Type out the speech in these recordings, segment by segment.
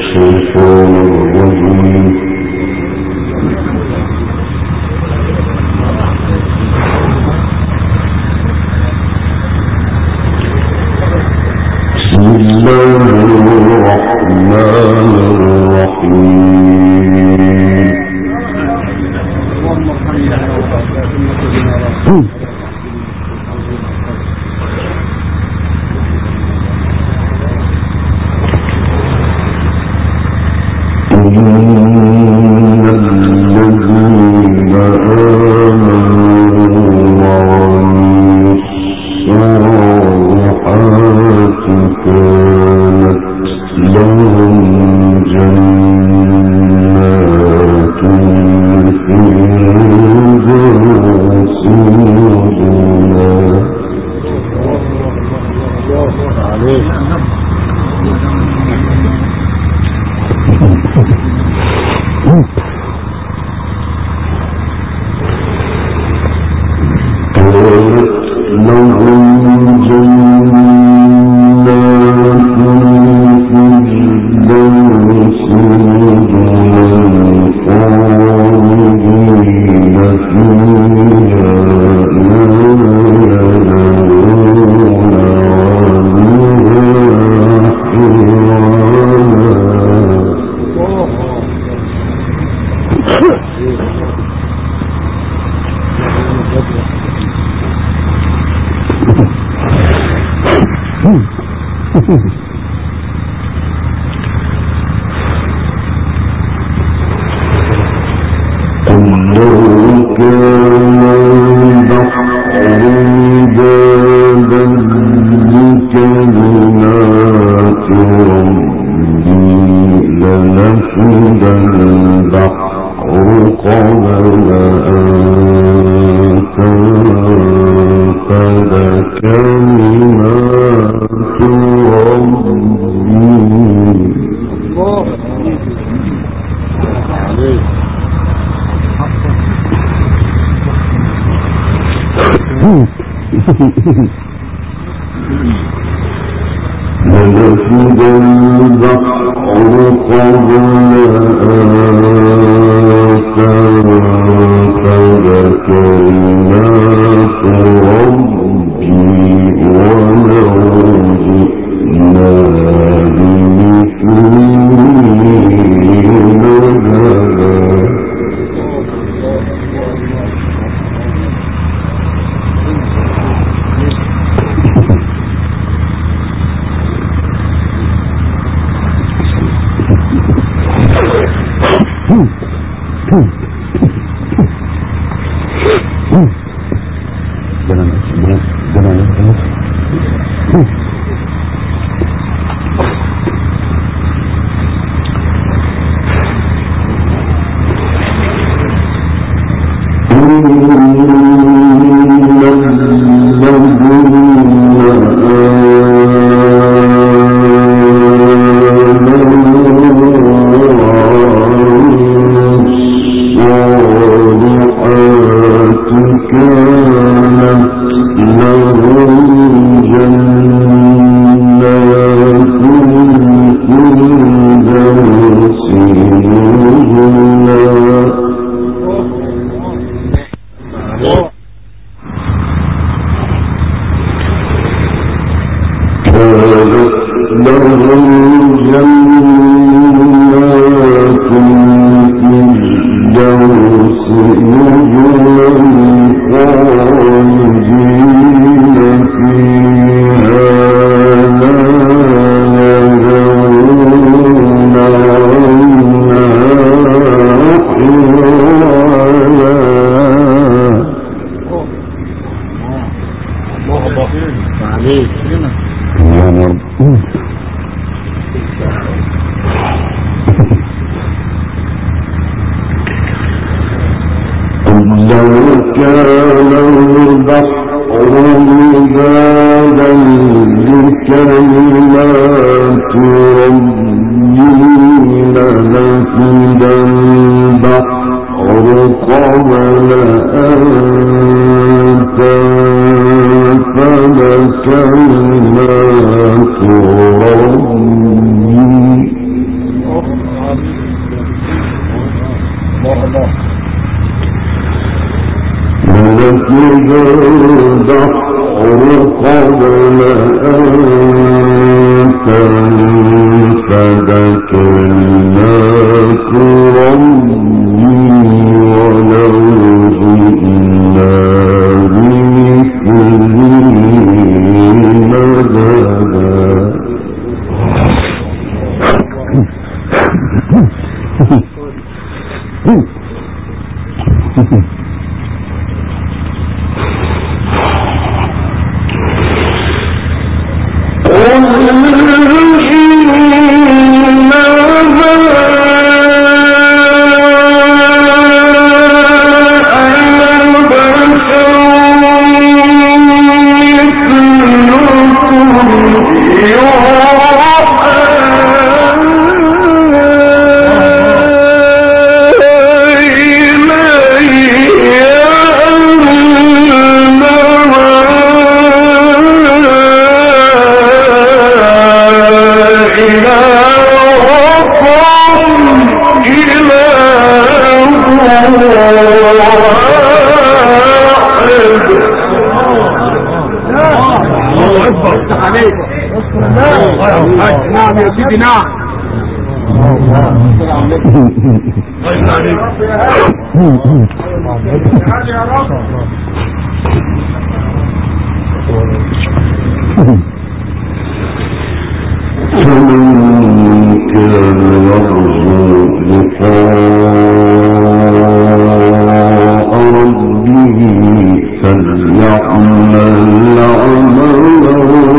الشيطان الرجيم. بسم الله الرحمن الرحيم. لنفد البحر قبل أن تنفد كلمات ربي ولو جئنا بمثله مددا. نعم يا سيدي نعم. فمن كان يرجو لقاء ربه فليعمل عملا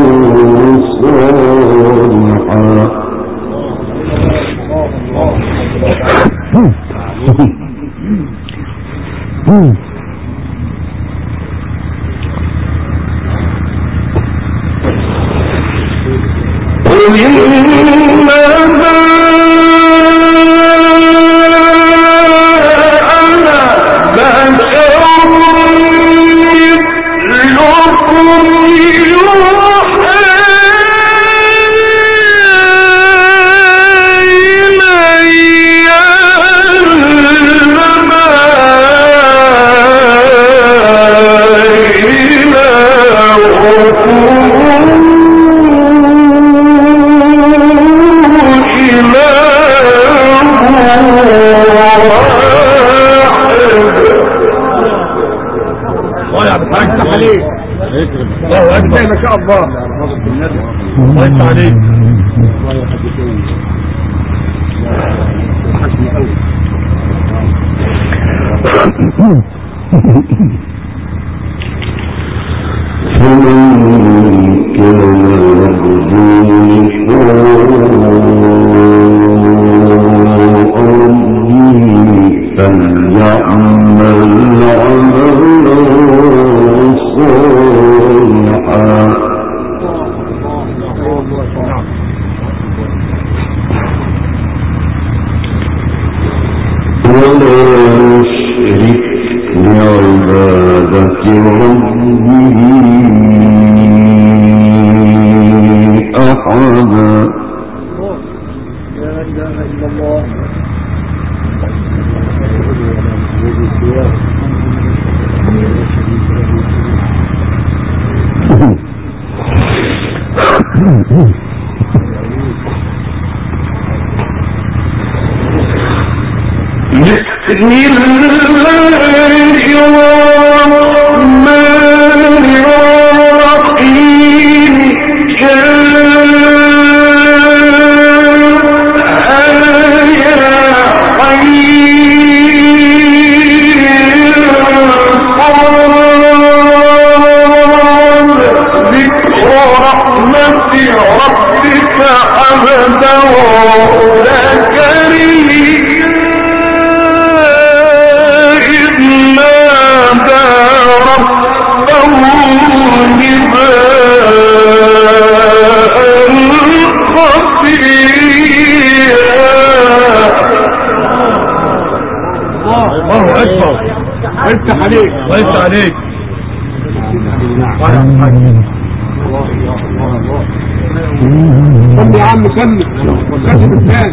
صالحا ما شاء الله الله يفتح عليك. فمن كان يرجو فليعمل عملا صالحا ولا يشرك بعبادة ربه أحدا. لا إله إلا الله. بسم الله الرحمن الرحيم. ربك عبده زكريا إذ نادى ربه نداء خفيا. الله أكبر. افتح عليك وافتح عليك. طب يا عم كمل وكمل الثاني.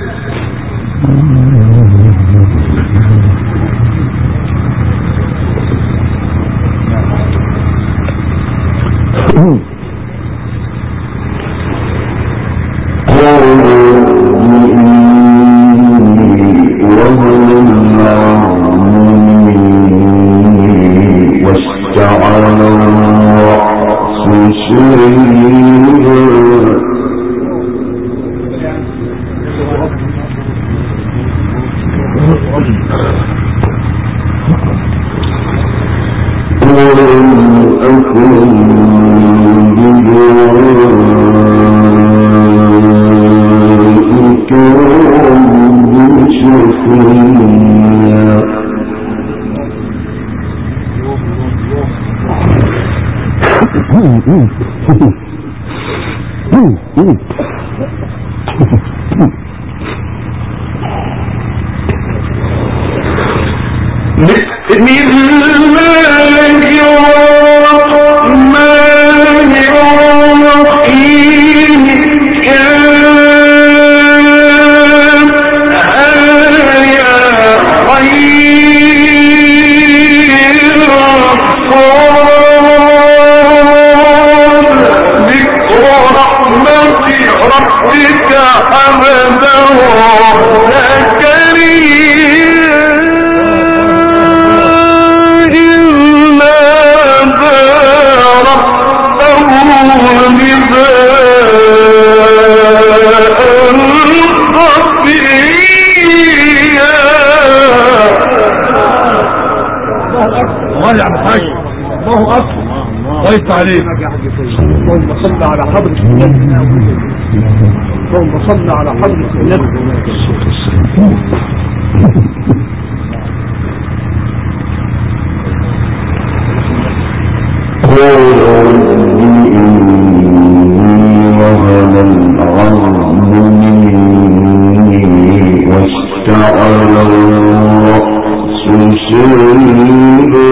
عليك. اللهم صل على حضرة النبي. اللهم صل على حضرة النبي. وهن العظم مني واشتعل الرأس شيبا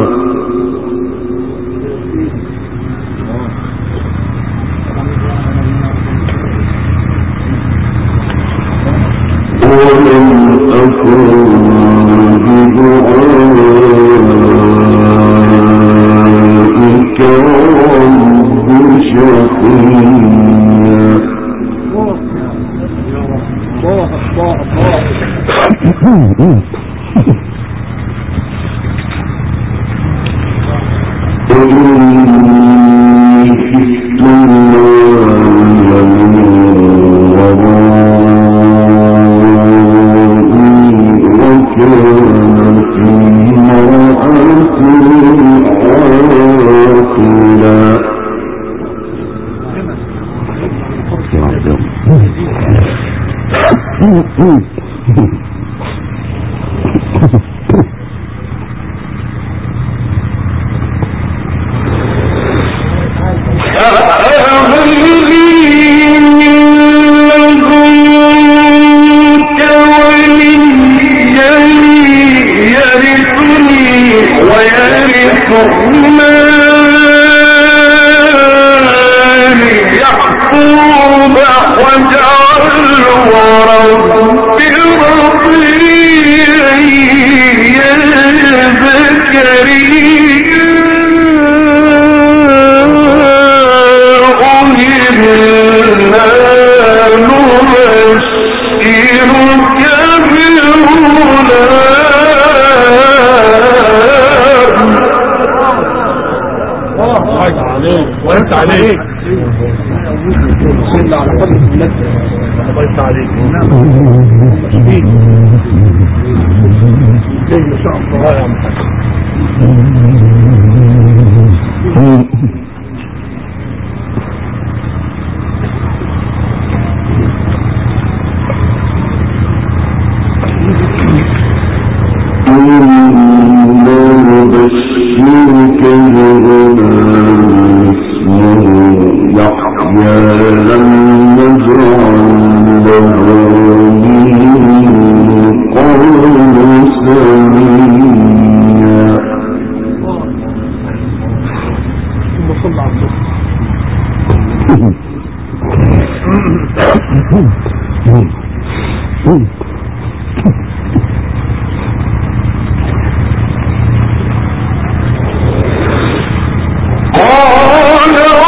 وانت عليك. صلى على حضرة النبي. وانت عليك. ما شاء الله يا قال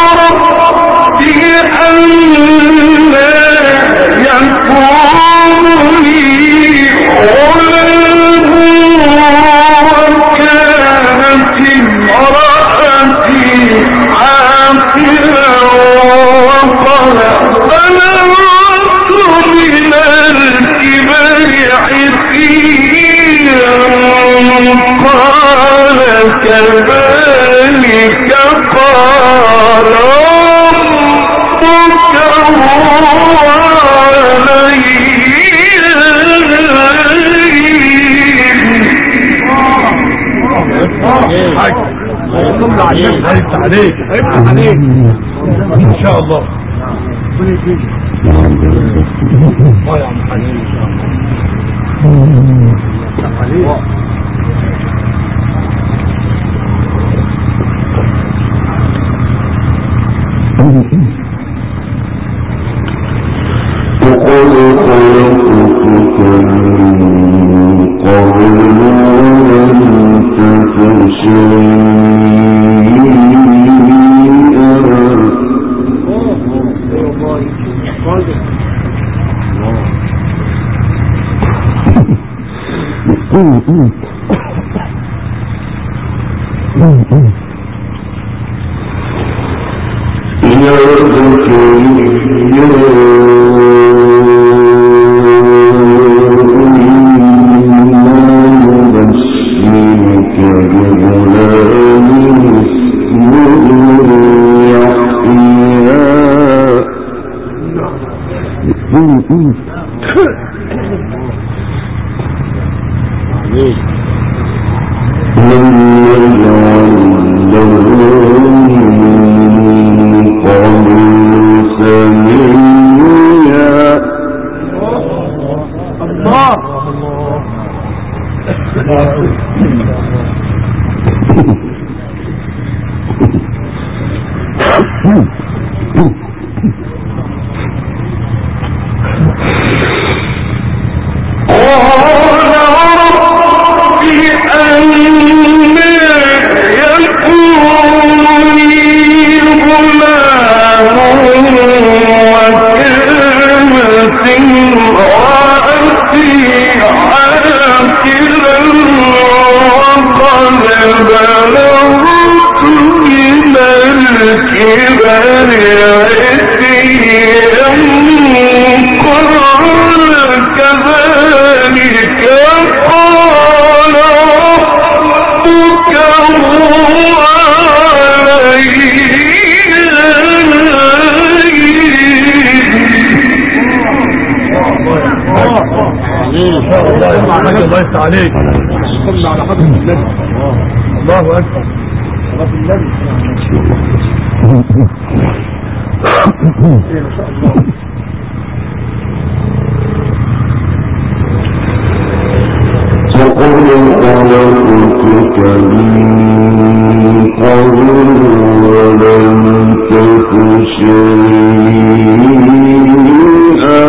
يفتح عليك هيفتح عليك ان شاء الله. يا عم حليم ان شاء الله يفتح عليك. الله يفتح عليك. صلى على حضرة النبي. الله أكبر. رب النبي. ما شاء الله. وقل خلقتك من قبل ولم تك شيئا.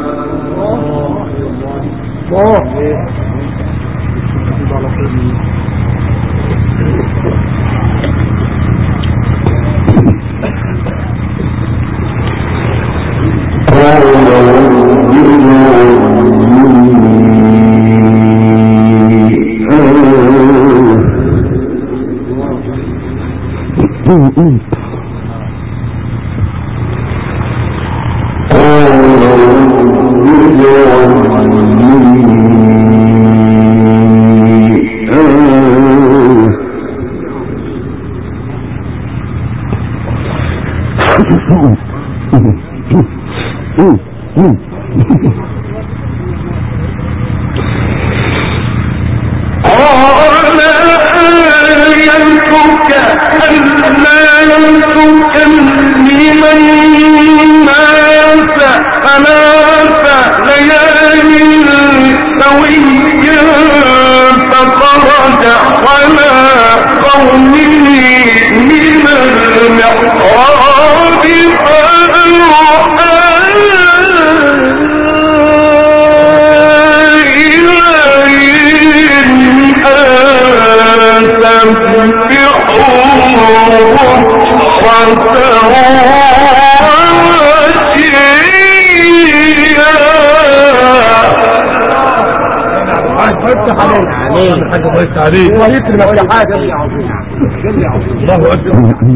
عليك الله يكرمك يا حاجة. الله أكبر.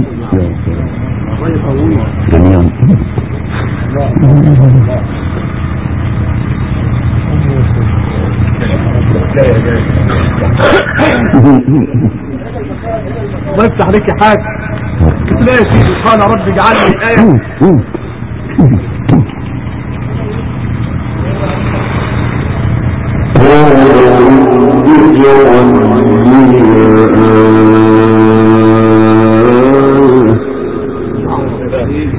الله يفتح عليك يا حاج. تلاقي يا سيدي قال رب اجعلني آية.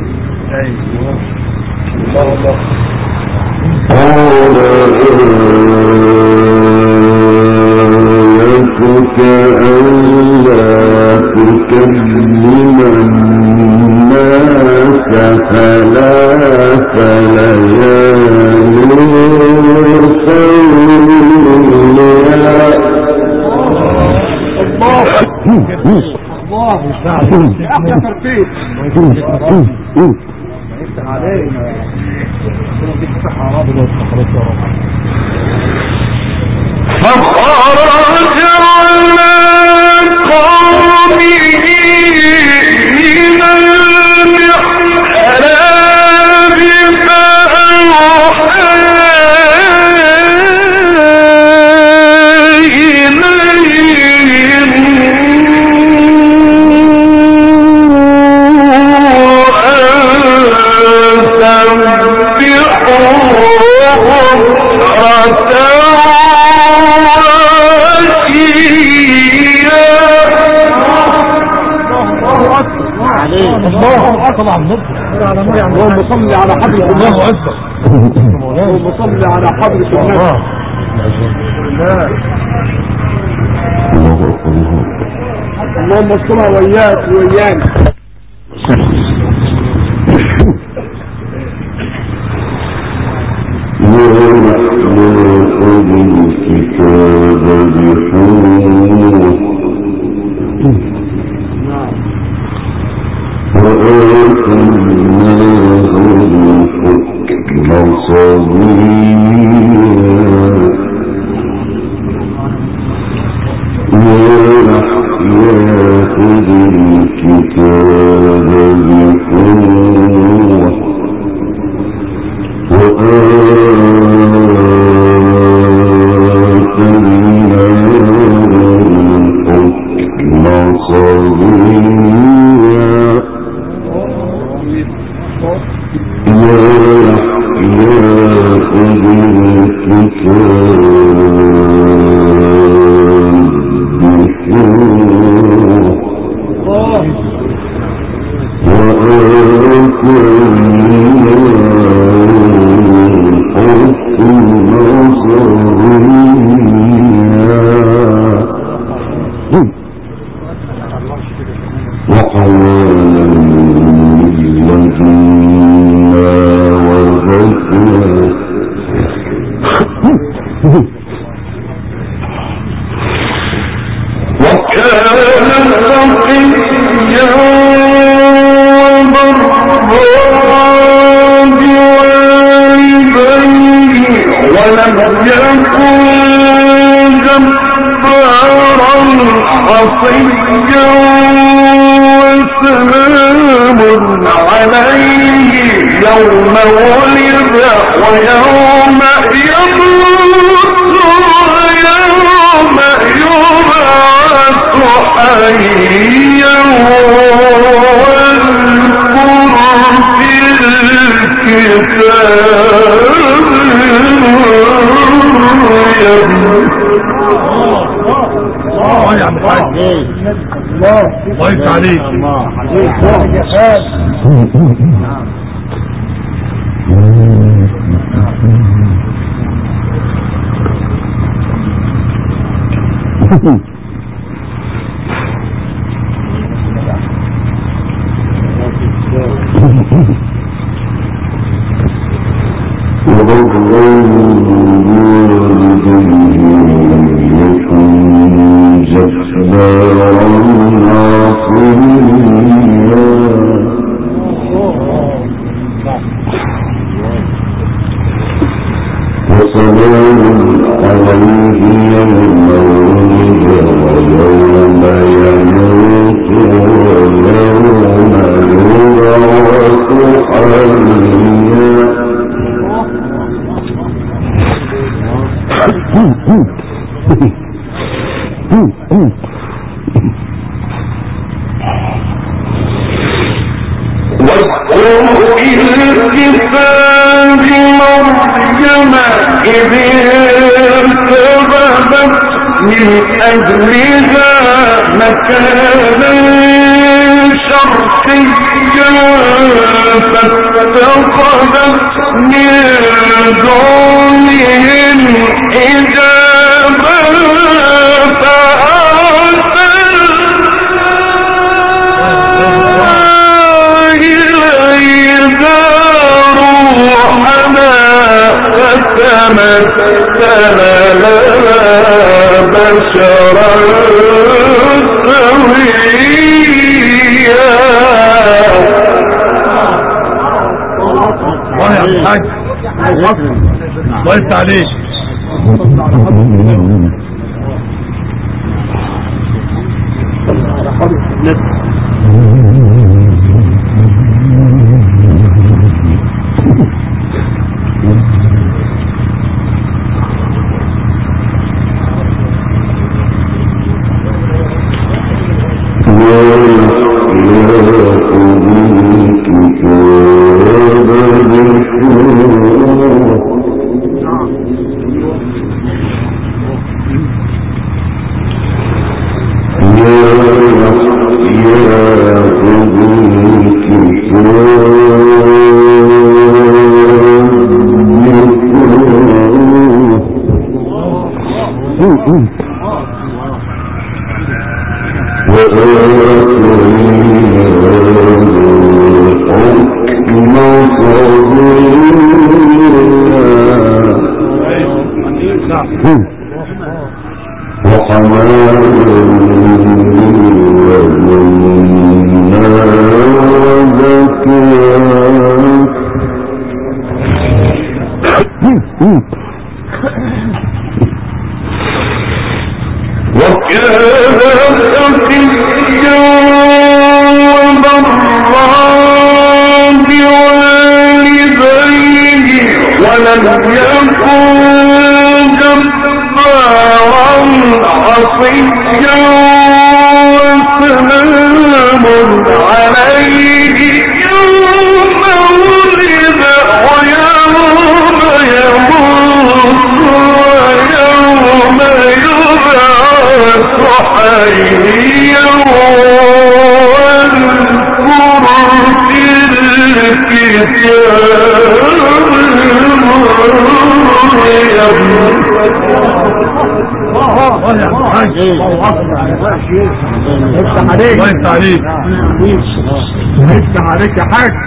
آيتك ألا تكلم الناس ثلاث ليال فخرج على قومه من المحراب فأوحى طبعا اللهم صل على حضرة الله أكبر. اللهم صل على حضرة الله. اللهم اصلها وإياك وإيانا. أهلها مكانا شرقيا فاتخذت من دونهم حجابا فأرسلنا إليها روحنا فتمثل لنا بشرا سويا. الله يا الحاج الله يفتح عليك. افتح عليك يا حاج.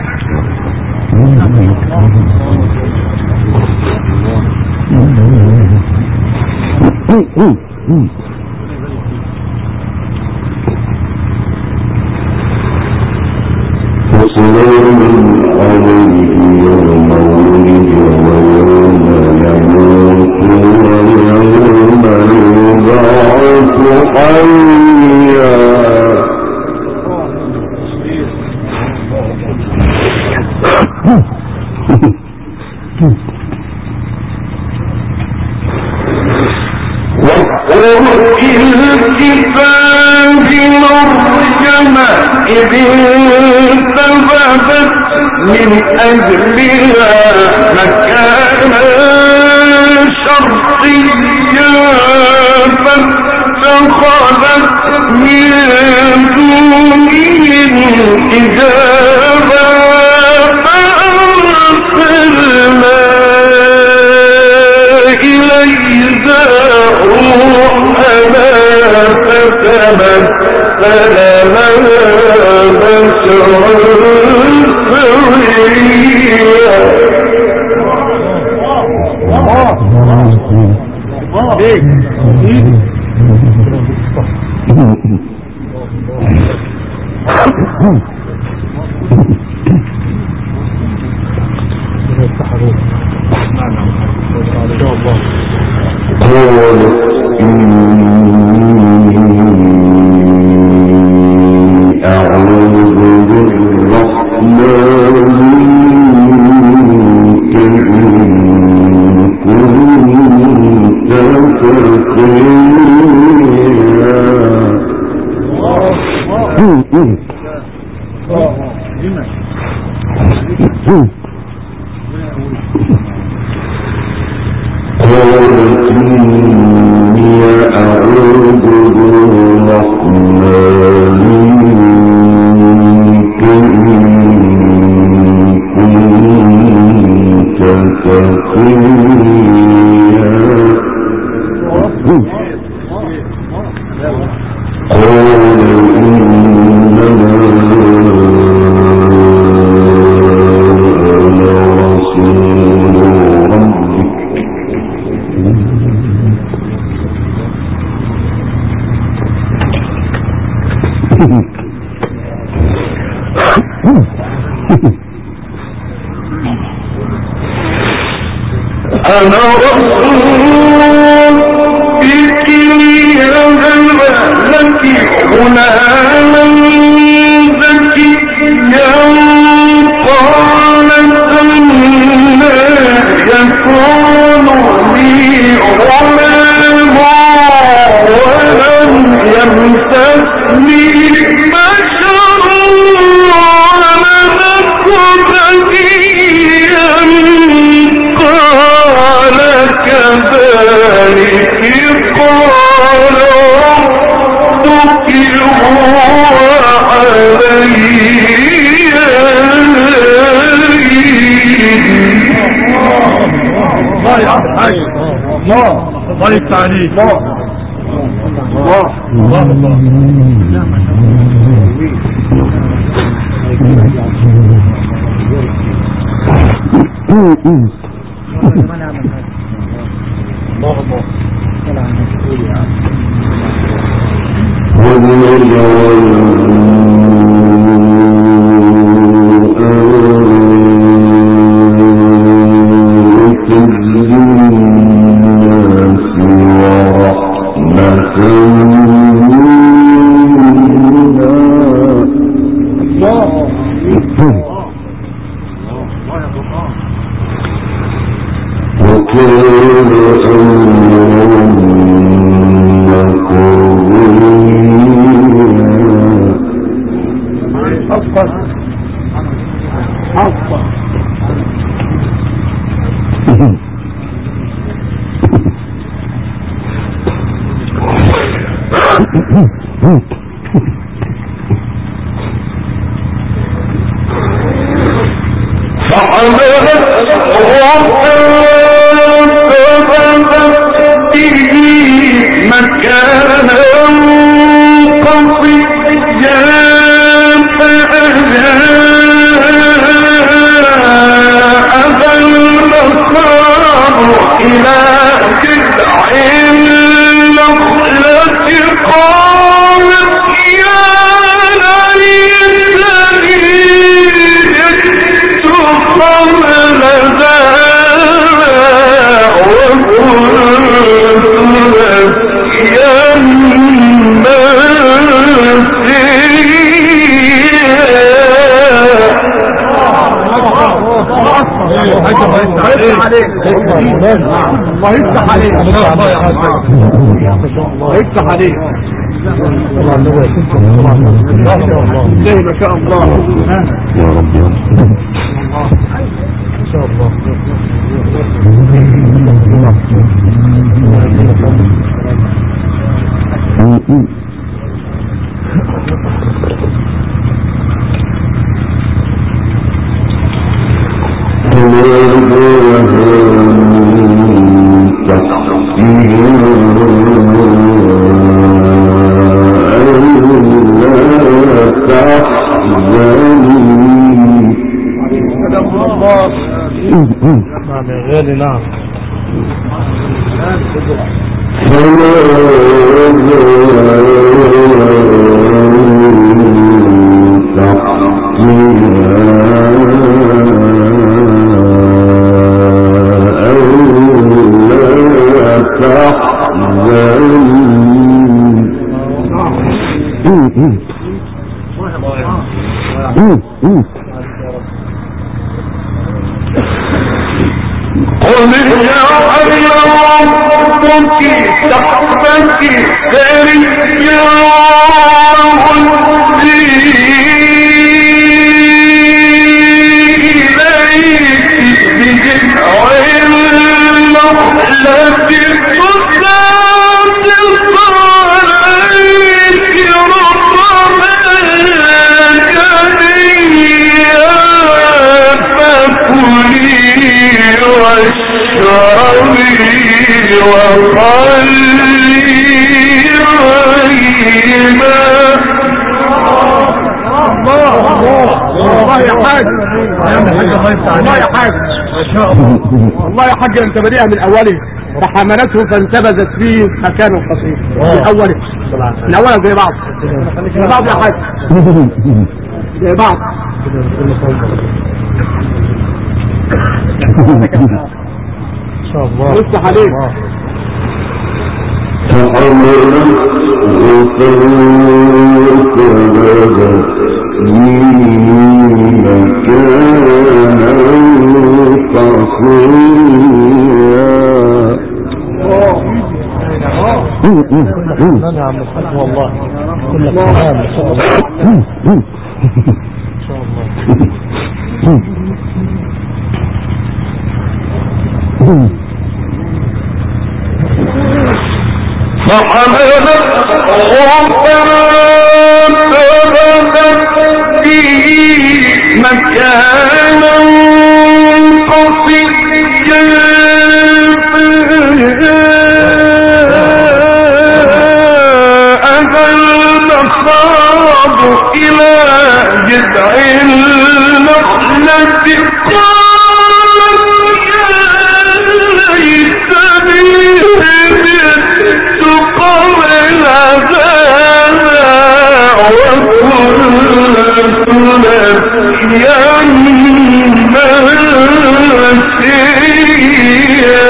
وسلام عليه يوم ولد ويوم يموت ويوم يبعث حيا. إذ انتبذت من أجلها مكانا شرقيا فاتخذت من دونهم حجابا فأرسلنا إليها روحنا فتمثل لنا بشرا سويا. أنا رسول ربك ليهب لك غلاما زكيا قالت أنى يكون لي غلام ولم يمسسني بشر ولم أك بغيا قال كذلك قال ربك هو علي الله يفتح عليك الله يفتح عليك الله يفتح عليك زي ما شاء الله يا رب يا رب ان شاء الله غالي نعم قل يا ربك تحبك سريا وهزي إليك بجذع النخلة تساقط عليك رطبا جنيا فكلي والله يا حاج انت بديها من اوله، فحملته فانتبذت فيه مكان قصير من اوله زي بعض زي بعض يا حاج زي بعض. ان شاء الله يفتح عليك. والله كل كلام ان شاء الله ان شاء الله. فانتبذت به مكانا قصيا المخاض إلى جذع النخلة قالت يا ليتني مت قبل هذا وكنت نسيا منسيا.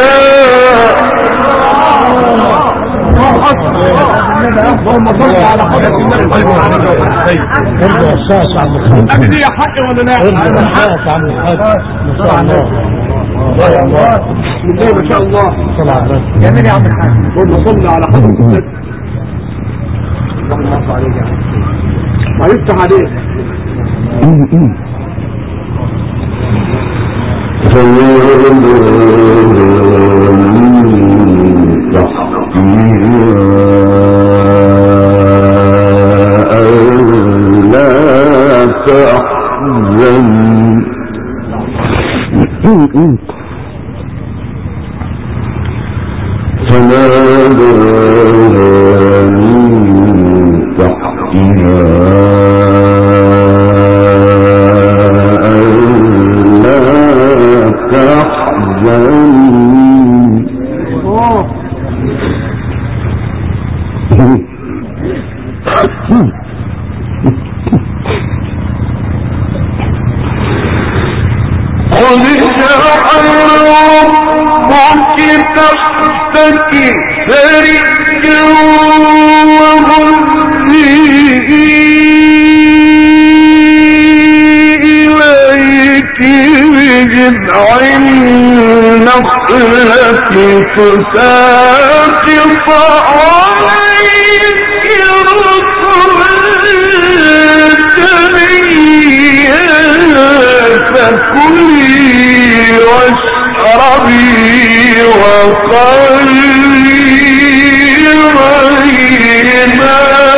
اللهم صل على حضرة النبي. ارجع الشاش عم الحاج. دي حق ولا لا؟ الشاش عم الحاج. ما شاء الله. ما شاء الله. ما شاء الله. صل على النبي. جميل يا عم الحاج. اللهم صل على حضرة النبي. اللهم صل عليك يا عم. ما يفتح عليك. تساقط عليك رطبا فكلي واشربي وقلي ريما.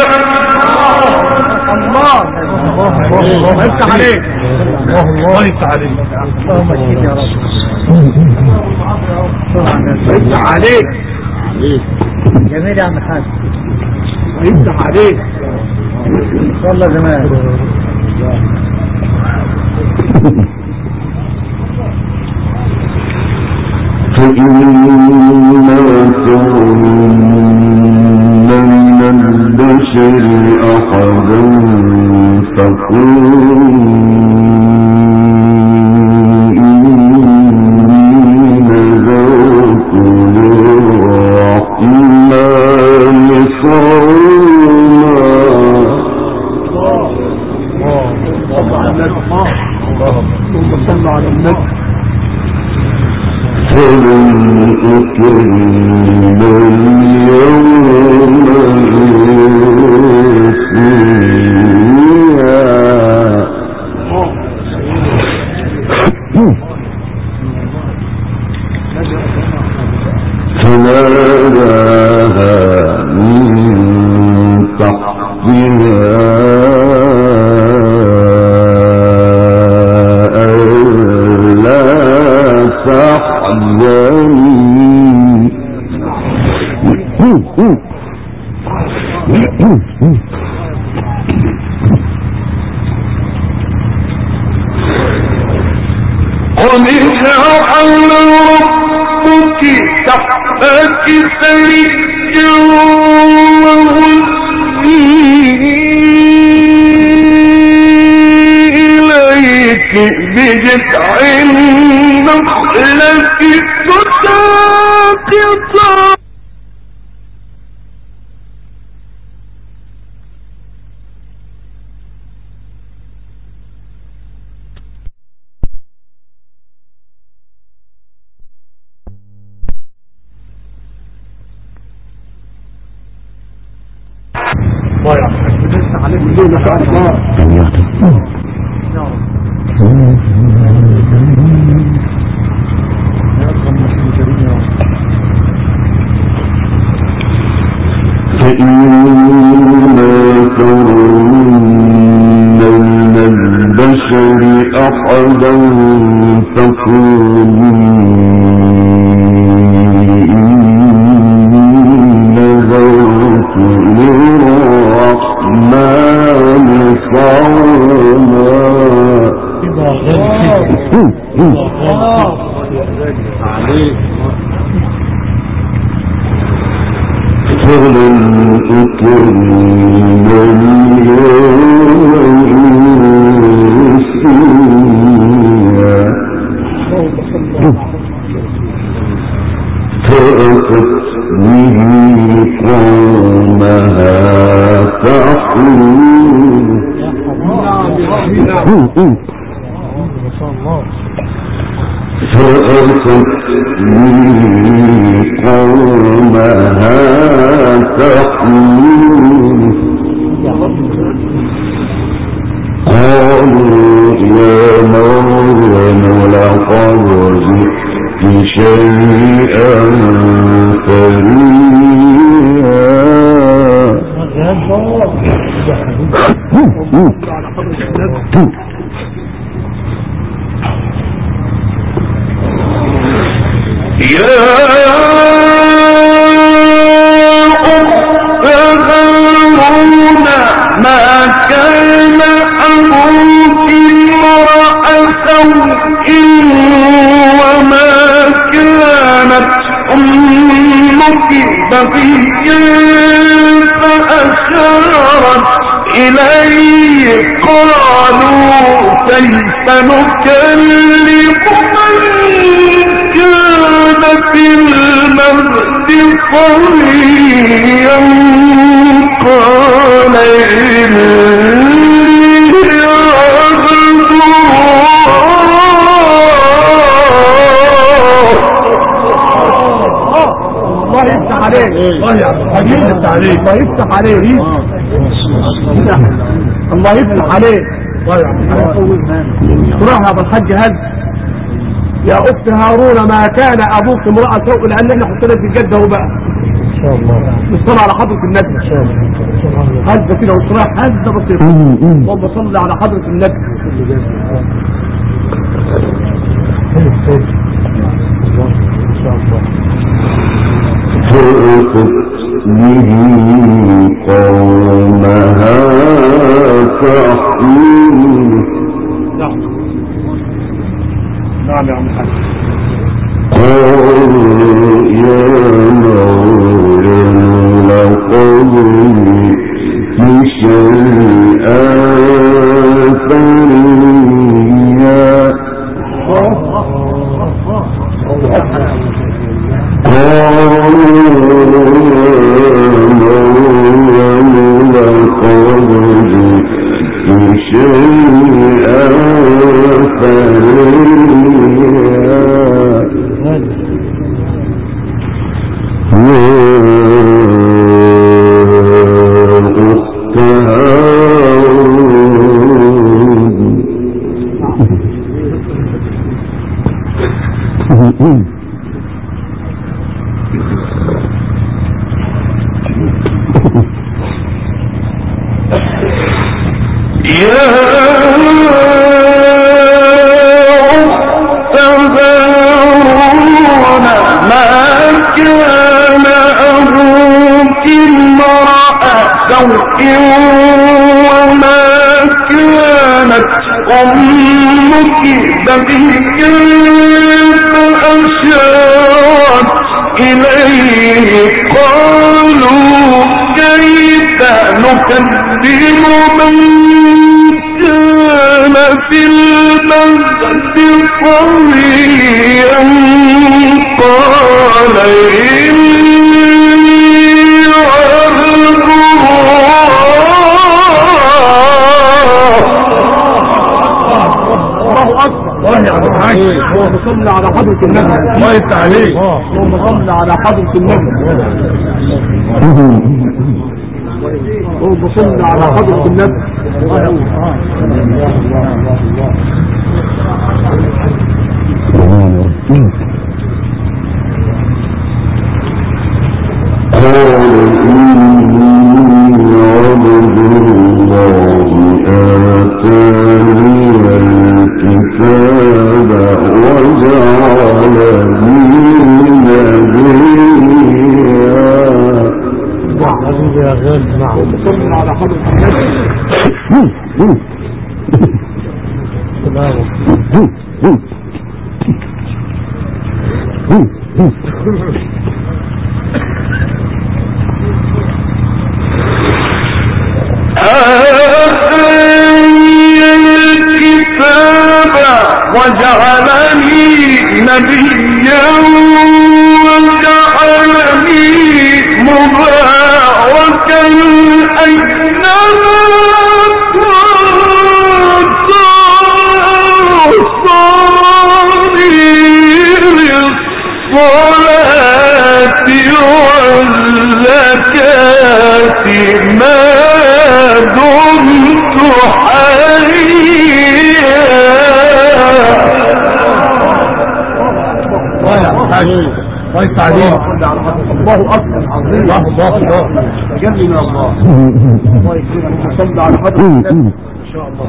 الله يفتح عليك. الله يفتح عليك. اللهم اشفيك يا رب. يفتح عليك. جميل يا عم الحاج. يفتح عليك. والله زمان. فإنما كان من البشر أحدا فقل تحزن جعل ربك تحتك سريا إليك بجذع النخلة تساقط فإما ترون من البشر أحدا فقولي نذرت للرحمن صوما فلن أكلم اليوم إنسيا فأتت به قومها تحمل فأتت به قومها تحمل قالوا يا مريم لقد جئت شيئا فريا يا أخت هارون ما كان أبوك امرأ سوء وما كانت أمك بغيا فأشارت إليه قالوا كيف نكلم كان في المهد صبيا قال إني عبد الله يفتح عليك. الله يفتح عليك. الله يفتح عليك. الله يفتح عليك. تروح يا ابو الحاج هل يا اخت هارون ما كان ابوك امرأة سوء لان احنا حطينا في الجد اهو بقى ان شاء الله نصلي على حضرة النبي ان شاء الله هذا كده وصراح هذا بسيط اللهم صل على حضرة النبي ان شاء الله فأتت به قومها تحمل نعم يا عم الحاج قالوا يا مريم لقد جئت شيئا فريا وما كانت أمك بغيا فأشارت إليه قالوا كيف نكذب من كان في المهد صبيا قال إني عبد اللهم صل على حضرة النبي. الله يفتح عليك. اللهم صل على حضرة النبي. اللهم صل على حضرة النبي. وجعلني نبيا وجعلني مباركا أينما كنت أوصاني بالصلاة والزكاة ما دمت حيا. الله يستعدين. الله أكبر عظيم. الله أكبر. جميل الله. الله يكرمك. صل على حضرة النبي إن شاء الله.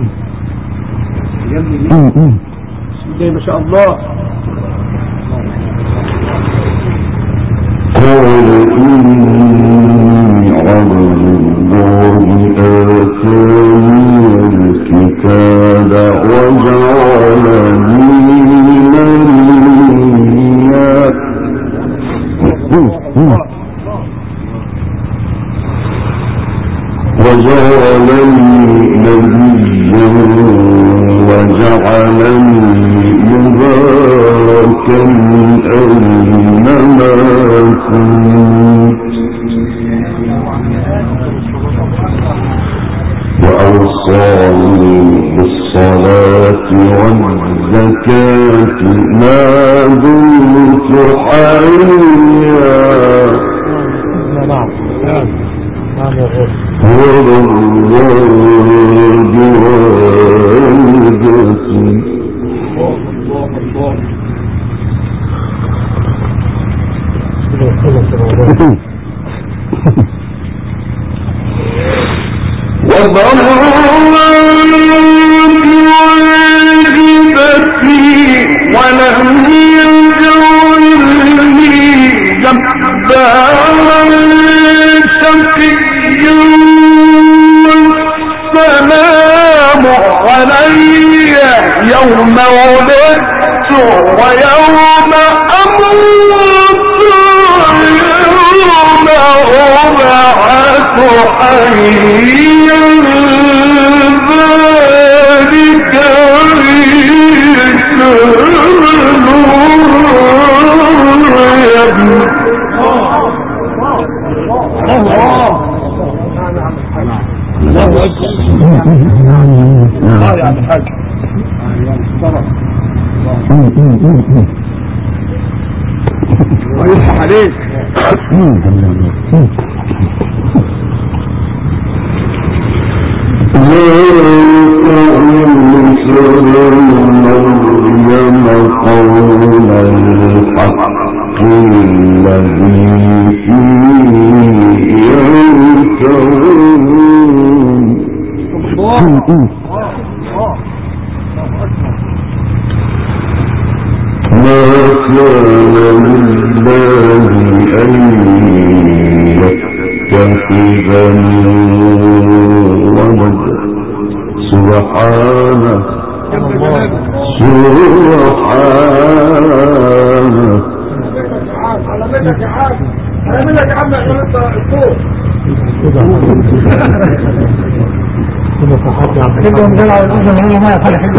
جميل. بسم الله ما شاء الله. قال إني عبد الله آتاني الكتاب وجعلني نبيا وجعلني مباركا أينما كنت وأوصاني بالصلاة والزكاة ما دمت حيا وبرا بوالدتي ولم يجعلني جبارا شقيا والسلام علي يوم ولدت ويوم أموت ويوم أبعث حيا ذلك ويفتح عليك. مريم قول الحق الذي فيه يمترون. ما كان لله أن يتخذ من ولد سبحانه على منك يا عم على منك يا عم عشان انت الصوت كده صحات يا عم كده مجال على الاذن هنا ما يفعل حاجه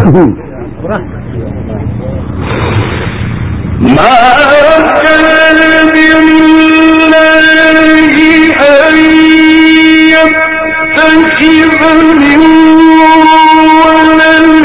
ما كان لله أن يتخذ من ولد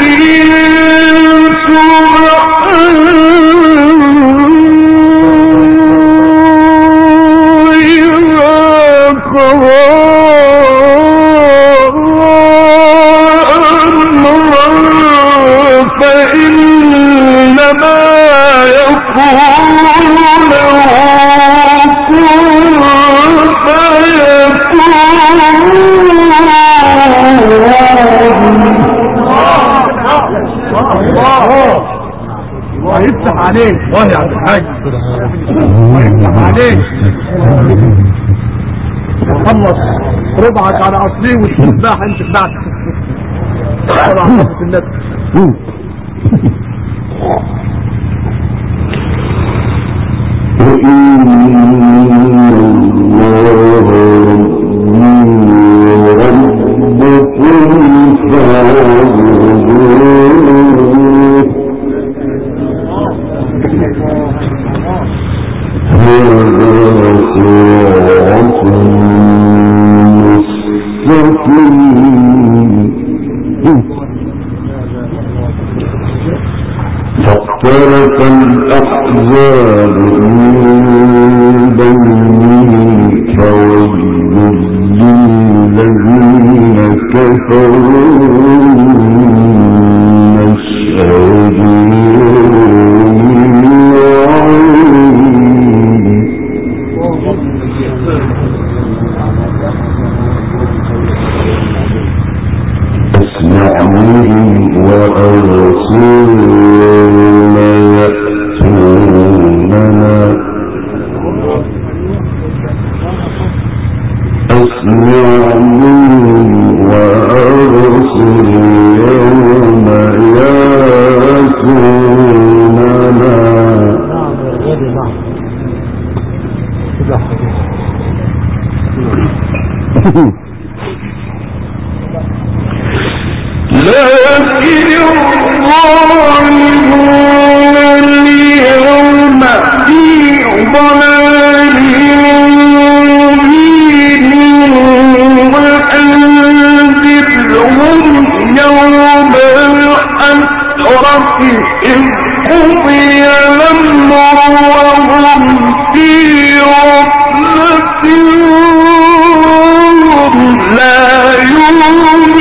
ويفتح عليك والله يا عبد الحاج ويفتح عليك خلص ربعك على اصليه والتفاح انت بتاعتك طبعا خلص النبي فاختلف الأحزاب من بينهم فويل للذين كفروا مشهد أسمعهم وأبصرنا يأتوننا أسمعهم وأبصر يوم يأتوننا لكن الظالمون اليوم في ضلال مبين وأنذرهم يوم الحسرة إذ قضي الأمر وهم في غفلة لا يؤمنون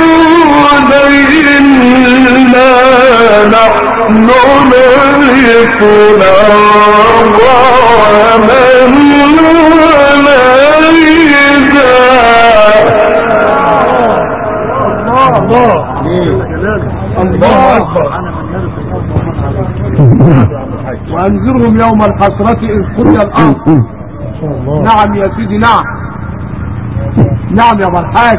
إنا نحن نرث الأرض ومن عليها الله أكبر وأنذرهم يوم الحسرة إذ قضي الأمر نعم يا سيدي نعم نعم يا أبا الحاج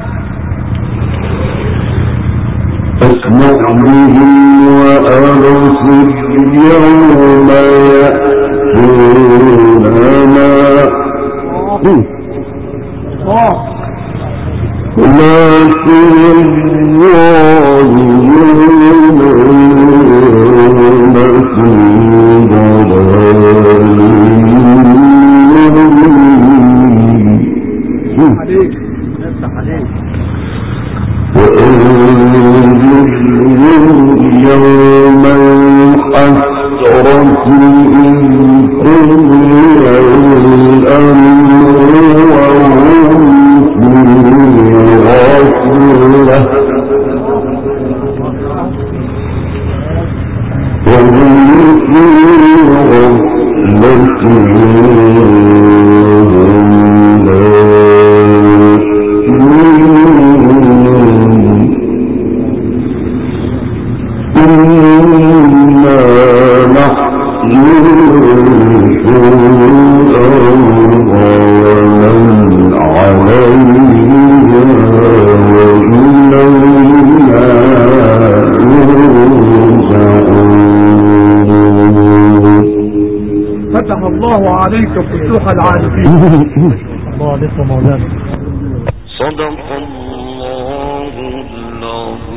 أسمعهم وأبصر يوم يأتوننا لكن الظالمون في ضلال يوم الحسرة إذ قضي الأمر وهم في غفلة عليها الله عليك فتوح العارفين. الله عليك مولانا. صدق الله العظيم.